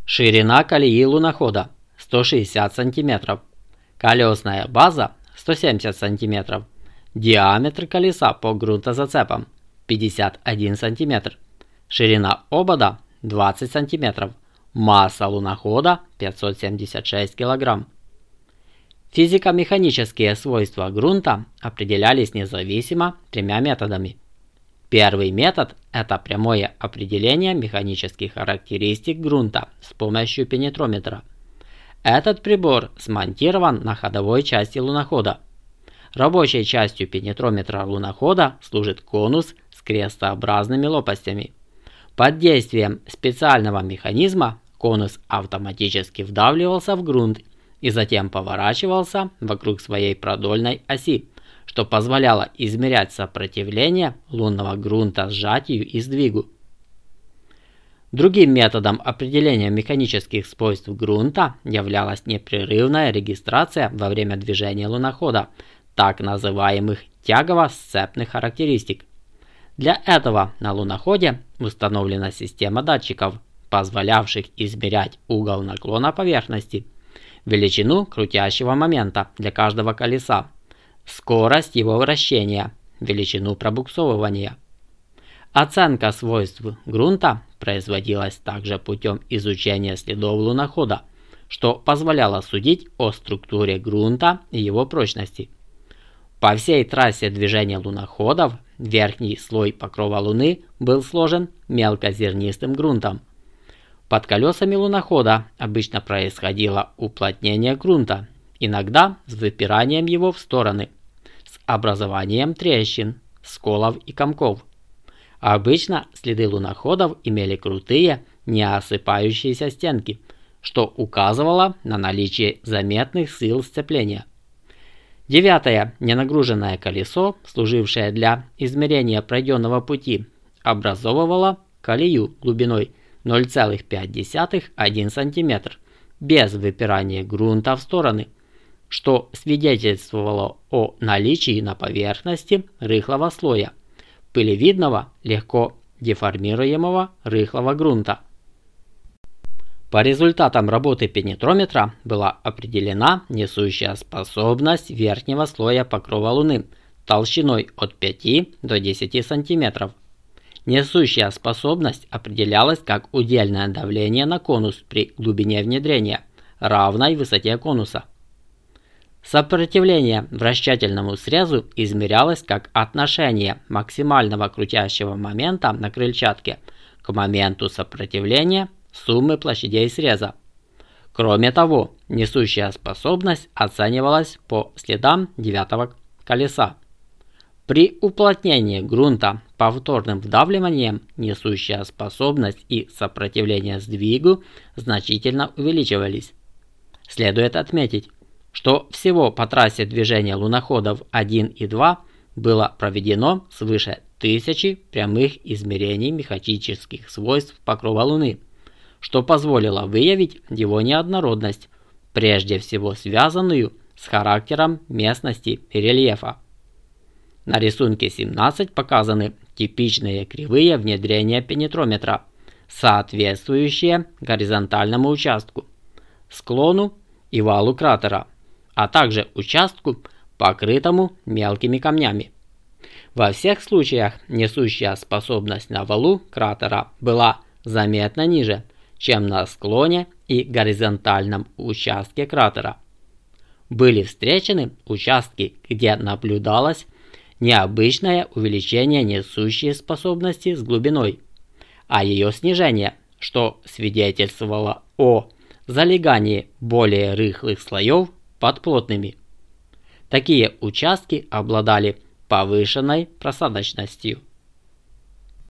Ширина колеи лунохода 160 см. Колесная база 170 см. Диаметр колеса по грунтозацепам 51 см. Ширина обода 20 см. Масса лунохода 576 кг. Физико-механические свойства грунта определялись независимо тремя методами. Первый метод – это прямое определение механических характеристик грунта с помощью пенетрометра. Этот прибор смонтирован на ходовой части лунохода. Рабочей частью пенетрометра лунохода служит конус с крестообразными лопастями. Под действием специального механизма конус автоматически вдавливался в грунт и затем поворачивался вокруг своей продольной оси, что позволяло измерять сопротивление лунного грунта сжатию и сдвигу. Другим методом определения механических свойств грунта являлась непрерывная регистрация во время движения лунохода так называемых тягово-сцепных характеристик. Для этого на луноходе установлена система датчиков, позволявших измерять угол наклона поверхности, величину крутящего момента для каждого колеса, скорость его вращения, величину пробуксовывания. Оценка свойств грунта производилась также путем изучения следов лунохода, что позволяло судить о структуре грунта и его прочности. По всей трассе движения луноходов верхний слой покрова Луны был сложен мелкозернистым грунтом. Под колесами лунохода обычно происходило уплотнение грунта, иногда с выпиранием его в стороны, с образованием трещин, сколов и комков. Обычно следы луноходов имели крутые, не осыпающиеся стенки, что указывало на наличие заметных сил сцепления. Девятое ненагруженное колесо, служившее для измерения пройденного пути, образовывало колею глубиной 0,5–1 см без выпирания грунта в стороны, что свидетельствовало о наличии на поверхности рыхлого слоя, пылевидного, легко деформируемого рыхлого грунта. По результатам работы пенетрометра была определена несущая способность верхнего слоя покрова Луны толщиной от 5 до 10 см. Несущая способность определялась как удельное давление на конус при глубине внедрения, равной высоте конуса. Сопротивление вращательному срезу измерялось как отношение максимального крутящего момента на крыльчатке к моменту сопротивления суммы площадей среза. Кроме того, несущая способность оценивалась по следам девятого колеса. При уплотнении грунта повторным вдавливанием несущая способность и сопротивление сдвигу значительно увеличивались. Следует отметить, что всего по трассе движения луноходов 1 и 2 было проведено свыше 1000 прямых измерений механических свойств покрова Луны, что позволило выявить его неоднородность, прежде всего связанную с характером местности и рельефа. На рисунке 17 показаны типичные кривые внедрения пенетрометра, соответствующие горизонтальному участку, склону и валу кратера, а также участку, покрытому мелкими камнями. Во всех случаях несущая способность на валу кратера была заметно ниже, чем на склоне и горизонтальном участке кратера. Были встречены участки, где наблюдалось необычное увеличение несущей способности с глубиной, а ее снижение, что свидетельствовало о залегании более рыхлых слоев под плотными. Такие участки обладали повышенной просадочностью.